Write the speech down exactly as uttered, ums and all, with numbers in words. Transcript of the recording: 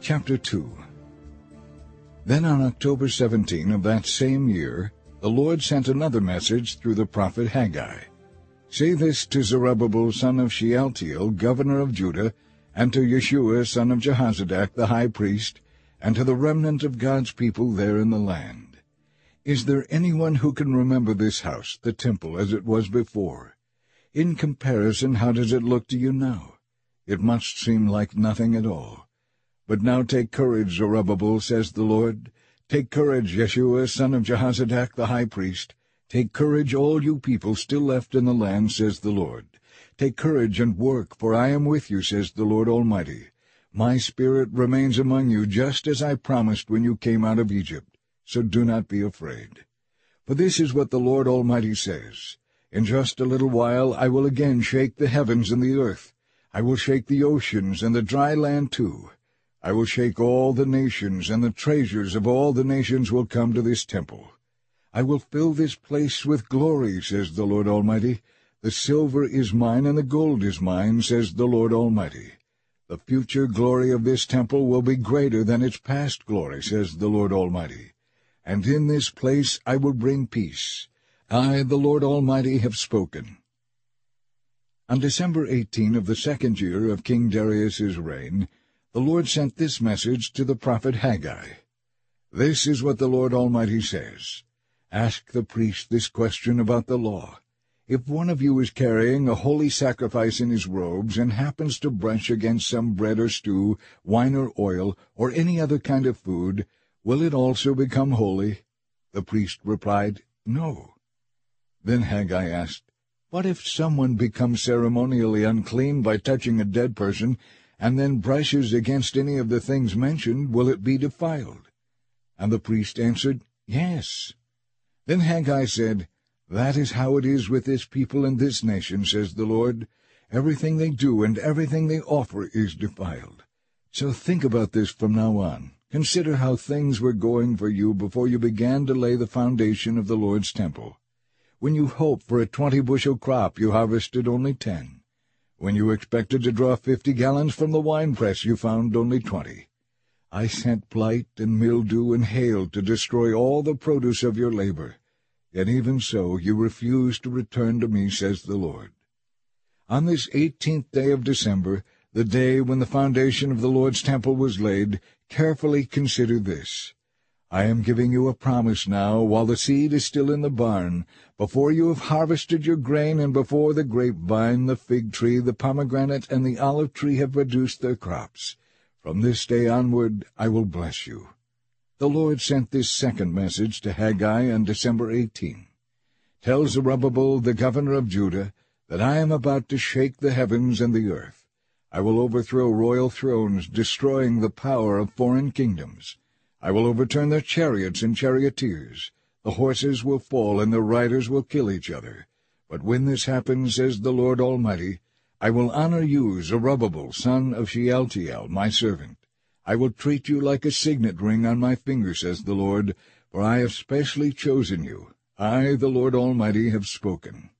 Chapter two. Then on October seventeenth of that same year, the Lord sent another message through the prophet Haggai. Say this to Zerubbabel son of Shealtiel, governor of Judah, and to Yeshua son of Jehozadak the high priest, and to the remnant of God's people there in the land. Is there anyone who can remember this house, the temple, as it was before? In comparison, how does it look to you now? It must seem like nothing at all. But now take courage, Zerubbabel, says the Lord. Take courage, Yeshua son of Jehozadak the high priest. Take courage, all you people still left in the land, says the Lord. Take courage and work, for I am with you, says the Lord Almighty. My spirit remains among you, just as I promised when you came out of Egypt. So do not be afraid. For this is what the Lord Almighty says. In just a little while I will again shake the heavens and the earth. I will shake the oceans and the dry land too. I will shake all the nations, and the treasures of all the nations will come to this temple. I will fill this place with glory, says the Lord Almighty. The silver is mine, and the gold is mine, says the Lord Almighty. The future glory of this temple will be greater than its past glory, says the Lord Almighty. And in this place I will bring peace. I, the Lord Almighty, have spoken. On December eighteenth of the second year of King Darius's reign, the Lord sent this message to the prophet Haggai. This is what the Lord Almighty says. Ask the priest this question about the law. If one of you is carrying a holy sacrifice in his robes and happens to brush against some bread or stew, wine or oil, or any other kind of food, will it also become holy? The priest replied, No. Then Haggai asked, What if someone becomes ceremonially unclean by touching a dead person, and then brushes against any of the things mentioned? Will it be defiled? And the priest answered, Yes. Then Haggai said, That is how it is with this people and this nation, says the Lord. Everything they do and everything they offer is defiled. So think about this from now on. Consider how things were going for you before you began to lay the foundation of the Lord's temple. When you hoped for a twenty-bushel crop, you harvested only ten. When you expected to draw fifty gallons from the winepress, you found only twenty. I sent blight and mildew and hail to destroy all the produce of your labor. Yet even so you refused to return to me, says the Lord. On this eighteenth day of December, the day when the foundation of the Lord's temple was laid, carefully consider this. I am giving you a promise now, while the seed is still in the barn, before you have harvested your grain, and before the grapevine, the fig tree, the pomegranate, and the olive tree have produced their crops. From this day onward I will bless you. The Lord sent this second message to Haggai on December eighteenth. Tell Zerubbabel, the governor of Judah, that I am about to shake the heavens and the earth. I will overthrow royal thrones, destroying the power of foreign kingdoms. I will overturn their chariots and charioteers. The horses will fall, and their riders will kill each other. But when this happens, says the Lord Almighty, I will honor you, Zerubbabel, son of Shealtiel, my servant. I will treat you like a signet ring on my finger, says the Lord, for I have specially chosen you. I, the Lord Almighty, have spoken.